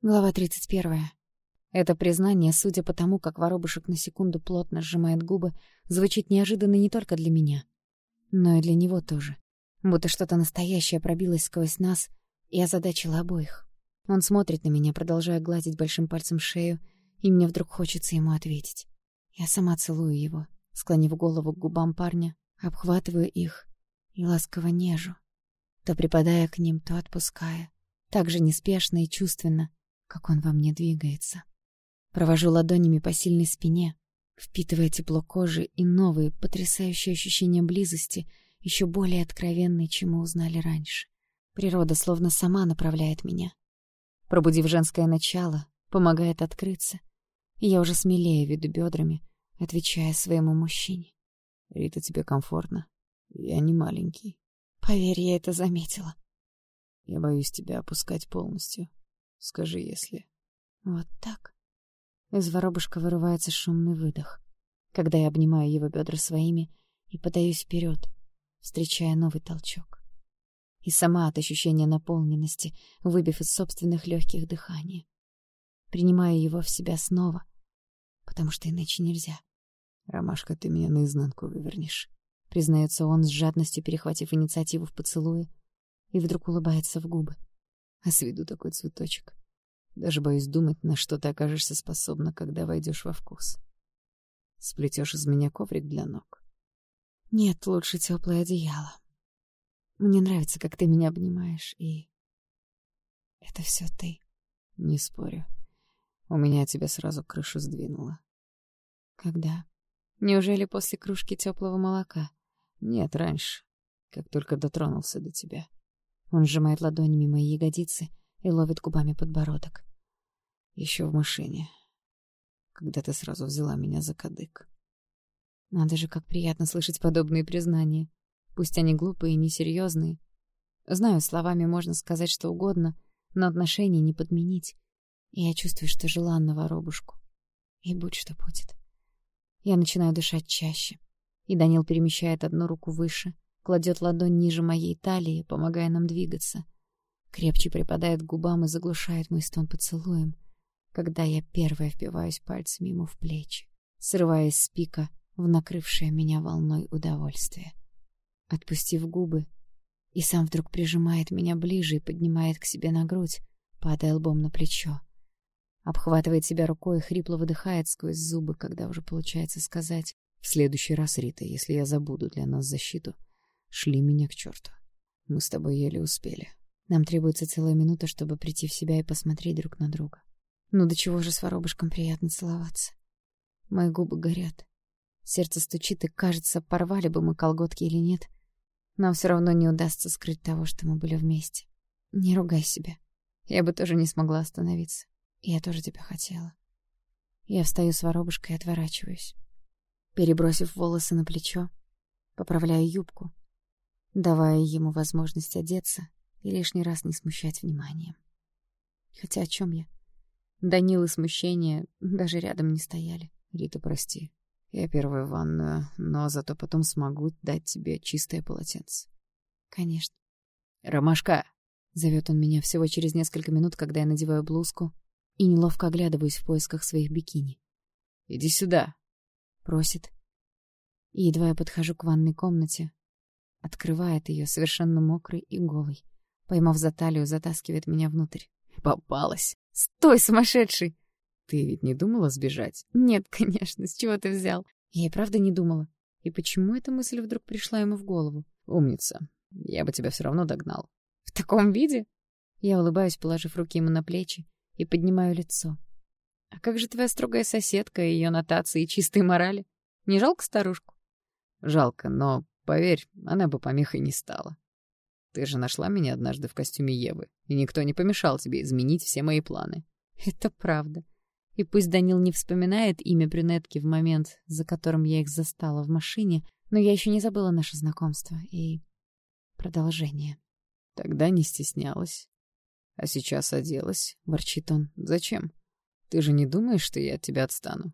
Глава 31. Это признание, судя по тому, как воробушек на секунду плотно сжимает губы, звучит неожиданно не только для меня, но и для него тоже. Будто что-то настоящее пробилось сквозь нас и озадачило обоих. Он смотрит на меня, продолжая гладить большим пальцем шею, и мне вдруг хочется ему ответить. Я сама целую его, склонив голову к губам парня, обхватываю их и ласково нежу, то припадая к ним, то отпуская, так же неспешно и чувственно, как он во мне двигается. Провожу ладонями по сильной спине, впитывая тепло кожи и новые, потрясающие ощущения близости, еще более откровенные, чем мы узнали раньше. Природа словно сама направляет меня. Пробудив женское начало, помогает открыться, и я уже смелее веду бедрами, отвечая своему мужчине. «Рита, тебе комфортно? Я не маленький». Поверь, я это заметила. Я боюсь тебя опускать полностью. Скажи, если... Вот так. Из воробушка вырывается шумный выдох, когда я обнимаю его бедра своими и подаюсь вперед, встречая новый толчок. И сама от ощущения наполненности, выбив из собственных легких дыхание. Принимаю его в себя снова, потому что иначе нельзя. «Ромашка, ты меня наизнанку вывернешь», — признается он, с жадностью перехватив инициативу в поцелуе, и вдруг улыбается в губы. «А с виду такой цветочек. Даже боюсь думать, на что ты окажешься способна, когда войдешь во вкус. Сплетешь из меня коврик для ног». «Нет, лучше теплое одеяло. Мне нравится, как ты меня обнимаешь, и... это все ты». «Не спорю. У меня тебя сразу крышу сдвинуло». «Когда? Неужели после кружки теплого молока?» «Нет, раньше, как только дотронулся до тебя». Он сжимает ладонями мои ягодицы и ловит губами подбородок. Еще в машине, когда ты сразу взяла меня за кадык». Надо же, как приятно слышать подобные признания. Пусть они глупые и несерьезные. Знаю, словами можно сказать что угодно, но отношения не подменить. И я чувствую, что желанна воробушку. И будь что будет. Я начинаю дышать чаще. И Данил перемещает одну руку выше, кладет ладонь ниже моей талии, помогая нам двигаться. Крепче припадает к губам и заглушает мой стон поцелуем, когда я первая впиваюсь пальцами ему в плечи, срываясь с пика в накрывшее меня волной удовольствия. Отпустив губы, и сам вдруг прижимает меня ближе и поднимает к себе на грудь, падая лбом на плечо. Обхватывает себя рукой и хрипло выдыхает сквозь зубы, когда уже получается сказать: «В следующий раз, Рита, если я забуду для нас защиту, шли меня к черту. Мы с тобой еле успели». Нам требуется целая минута, чтобы прийти в себя и посмотреть друг на друга. Ну до чего же с воробушком приятно целоваться. Мои губы горят. Сердце стучит, и, кажется, порвали бы мы колготки или нет, но все равно не удастся скрыть того, что мы были вместе. Не ругай себя. Я бы тоже не смогла остановиться. Я тоже тебя хотела. Я встаю с воробушкой и отворачиваюсь. Перебросив волосы на плечо, поправляю юбку, давая ему возможность одеться и лишний раз не смущать вниманием. Хотя о чем я? Данил и смущение даже рядом не стояли. «Рита, прости. Я первая в ванную, но зато потом смогу дать тебе чистое полотенце». «Конечно». «Ромашка!» — зовет он меня всего через несколько минут, когда я надеваю блузку и неловко оглядываюсь в поисках своих бикини. «Иди сюда!» — просит. И едва я подхожу к ванной комнате, открывает ее совершенно мокрой и голой. Поймав за талию, затаскивает меня внутрь. «Попалась!» «Стой, сумасшедший!» «Ты ведь не думала сбежать?» «Нет, конечно, с чего ты взял?» Я и правда не думала. И почему эта мысль вдруг пришла ему в голову? «Умница. Я бы тебя все равно догнал». «В таком виде?» Я улыбаюсь, положив руки ему на плечи, и поднимаю лицо. «А как же твоя строгая соседка и ее нотации и чистой морали? Не жалко старушку?» «Жалко, но, поверь, она бы помехой не стала. Ты же нашла меня однажды в костюме Евы, и никто не помешал тебе изменить все мои планы». «Это правда. И пусть Данил не вспоминает имя брюнетки в момент, за которым я их застала в машине, но я еще не забыла наше знакомство и продолжение». «Тогда не стеснялась. А сейчас оделась», — ворчит он. «Зачем? Ты же не думаешь, что я от тебя отстану?»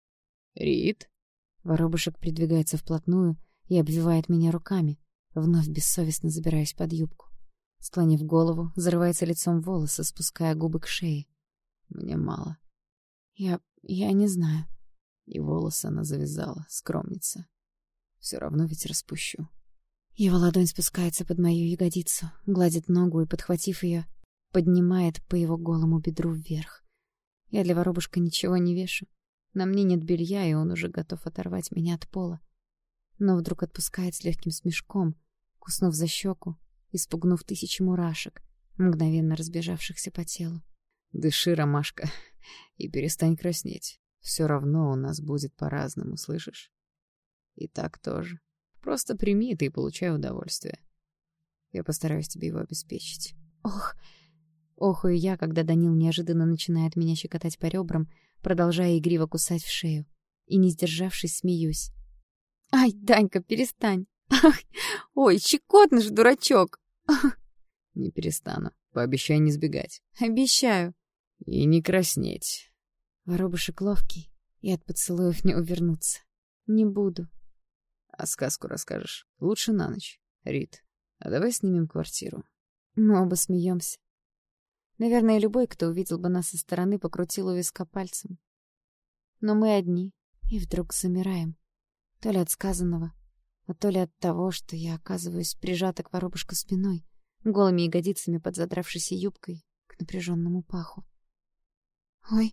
«Рит?» Воробушек придвигается вплотную и обвивает меня руками, вновь бессовестно забираясь под юбку. Склонив голову, зарывается лицом в волосы, спуская губы к шее. Мне мало. Я не знаю. И волосы она завязала, скромница. Все равно ведь распущу. Его ладонь спускается под мою ягодицу, гладит ногу и, подхватив ее, поднимает по его голому бедру вверх. Я для воробушка ничего не вешу. На мне нет белья, и он уже готов оторвать меня от пола. Но вдруг отпускает с легким смешком, куснув за щеку и спугнув 1000 мурашек, мгновенно разбежавшихся по телу. Дыши, ромашка, и перестань краснеть. Все равно у нас будет по-разному, слышишь? И так тоже. Просто прими это и получай удовольствие. Я постараюсь тебе его обеспечить. Ох! Охую я, когда Данил неожиданно начинает меня щекотать по ребрам, продолжая игриво кусать в шею. И, не сдержавшись, смеюсь. «Ай, Данька, перестань! Ах, ой, щекотно же, дурачок!» Не перестану. Пообещай не сбегать. «Обещаю!» И не краснеть. Воробушек ловкий, и от поцелуев не увернуться. Не буду. А сказку расскажешь? Лучше на ночь, Рит. А давай снимем квартиру. Мы оба смеемся. Наверное, любой, кто увидел бы нас со стороны, покрутил у виска пальцем. Но мы одни, и вдруг замираем. То ли от сказанного, а то ли от того, что я оказываюсь прижата к воробушку спиной, голыми ягодицами под задравшейся юбкой к напряженному паху. Ой.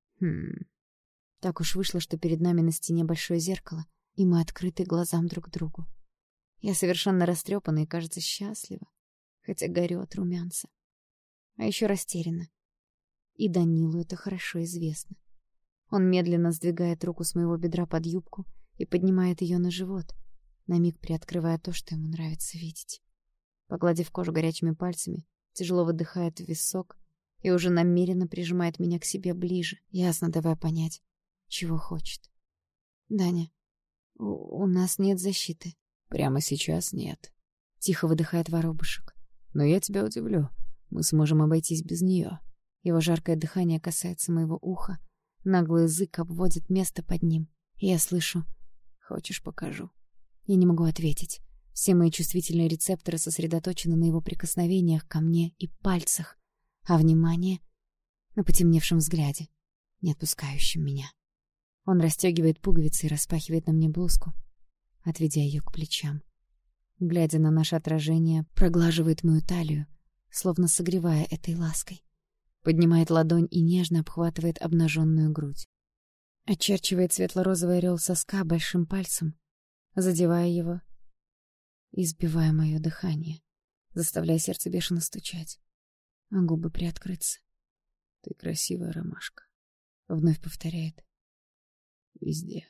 Так уж вышло, что перед нами на стене большое зеркало, и мы открыты глазам друг другу. Я совершенно растрепана и, кажется, счастлива, хотя горю от румянца. А еще растеряна. И Данилу это хорошо известно. Он медленно сдвигает руку с моего бедра под юбку и поднимает ее на живот, на миг приоткрывая то, что ему нравится видеть. Погладив кожу горячими пальцами, тяжело выдыхает в висок и уже намеренно прижимает меня к себе ближе, ясно давая понять, чего хочет. «Даня, у нас нет защиты». Прямо сейчас нет. Тихо выдыхает воробушек. Но я тебя удивлю. Мы сможем обойтись без нее. Его жаркое дыхание касается моего уха. Наглый язык обводит место под ним. И я слышу: «Хочешь, покажу?» Я не могу ответить. Все мои чувствительные рецепторы сосредоточены на его прикосновениях ко мне и пальцах, а внимание — на потемневшем взгляде, не отпускающем меня. Он расстегивает пуговицы и распахивает на мне блузку, отведя ее к плечам. Глядя на наше отражение, проглаживает мою талию, словно согревая этой лаской. Поднимает ладонь и нежно обхватывает обнаженную грудь. Очерчивает светло-розовый орел соска большим пальцем, задевая его и сбивая мое дыхание, заставляя сердце бешено стучать, а губы приоткрыться. «Ты красивая, ромашка», — вновь повторяет. «Везде».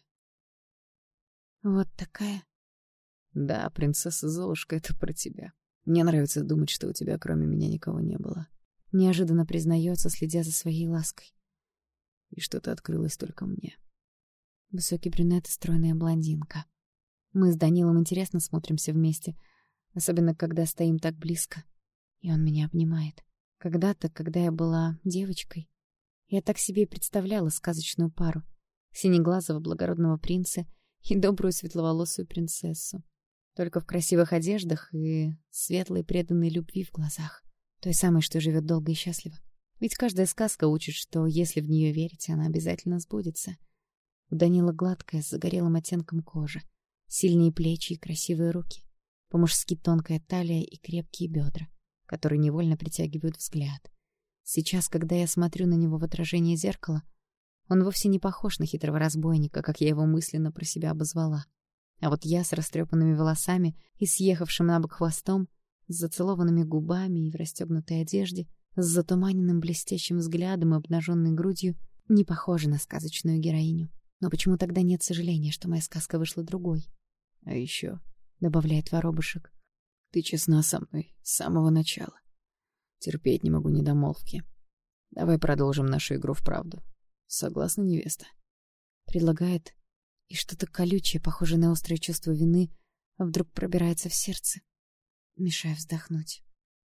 «Вот такая?» «Да, принцесса Золушка, это про тебя. Мне нравится думать, что у тебя кроме меня никого не было». Неожиданно признается, следя за своей лаской. «И что-то открылось только мне». Высокий брюнет и стройная блондинка. Мы с Данилом интересно смотримся вместе, особенно когда стоим так близко, и он меня обнимает. Когда-то, когда я была девочкой, я так себе и представляла сказочную пару — синеглазого благородного принца и добрую светловолосую принцессу. Только в красивых одеждах и светлой преданной любви в глазах. Той самой, что живет долго и счастливо. Ведь каждая сказка учит, что если в нее верить, она обязательно сбудется. У Данила гладкая, с загорелым оттенком кожи, сильные плечи и красивые руки, по-мужски тонкая талия и крепкие бедра, которые невольно притягивают взгляд. Сейчас, когда я смотрю на него в отражении зеркала, он вовсе не похож на хитрого разбойника, как я его мысленно про себя обозвала. А вот я с растрепанными волосами и съехавшим набок хвостом, с зацелованными губами и в расстегнутой одежде, с затуманенным блестящим взглядом и обнаженной грудью, не похожа на сказочную героиню. Но почему тогда нет сожаления, что моя сказка вышла другой? «А еще», — добавляет воробушек, — «ты честна со мной с самого начала. Терпеть не могу недомолвки. Давай продолжим нашу игру в правду. Согласна, невеста?» Предлагает, и что-то колючее, похожее на острое чувство вины, вдруг пробирается в сердце, мешая вздохнуть.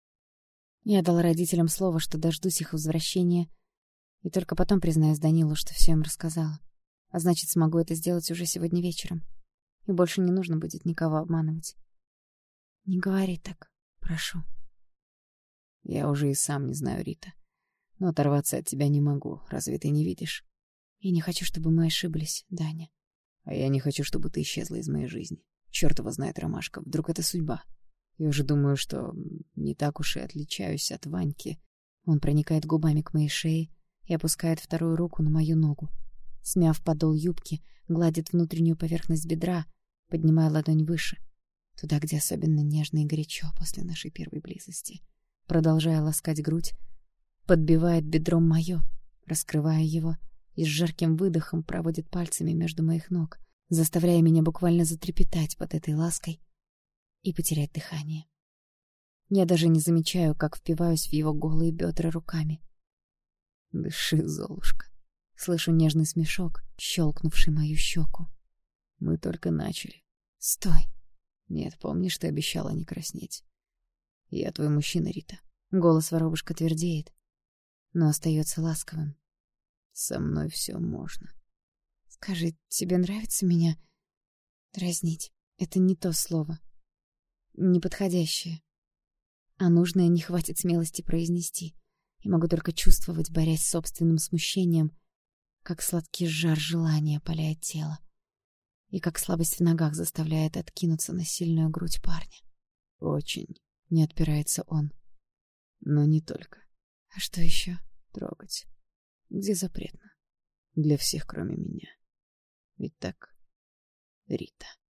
Я дала родителям слово, что дождусь их возвращения, и только потом признаюсь Данилу, что все им рассказала. А значит, смогу это сделать уже сегодня вечером. И больше не нужно будет никого обманывать. Не говори так, прошу. Я уже и сам не знаю, Рита. Но оторваться от тебя не могу, разве ты не видишь? Я не хочу, чтобы мы ошиблись, Даня. А я не хочу, чтобы ты исчезла из моей жизни. Чёрт его знает, Ромашка, вдруг это судьба. Я уже думаю, что не так уж и отличаюсь от Ваньки. Он проникает губами к моей шее и опускает вторую руку на мою ногу. Смяв подол юбки, гладит внутреннюю поверхность бедра, поднимая ладонь выше, туда, где особенно нежно и горячо после нашей первой близости. Продолжая ласкать грудь, подбивает бедром моё, раскрывая его, и с жарким выдохом проводит пальцами между моих ног, заставляя меня буквально затрепетать под этой лаской и потерять дыхание. Я даже не замечаю, как впиваюсь в его голые бедра руками. «Дыши, Золушка». Слышу нежный смешок, щелкнувший мою щеку. «Мы только начали». «Стой!» «Нет, помнишь, ты обещала не краснеть. Я твой мужчина, Рита». Голос воробушка твердеет, но остается ласковым. «Со мной все можно». «Скажи, тебе нравится меня дразнить?» Это не то слово. Неподходящее. А нужное не хватит смелости произнести. И могу только чувствовать, борясь с собственным смущением, как сладкий жар желания опаляет тело. И как слабость в ногах заставляет откинуться на сильную грудь парня. «Очень», — не отпирается он. «Но не только». «А что еще?» «Трогать. Где запретно? Для всех, кроме меня. Ведь так, Рита?»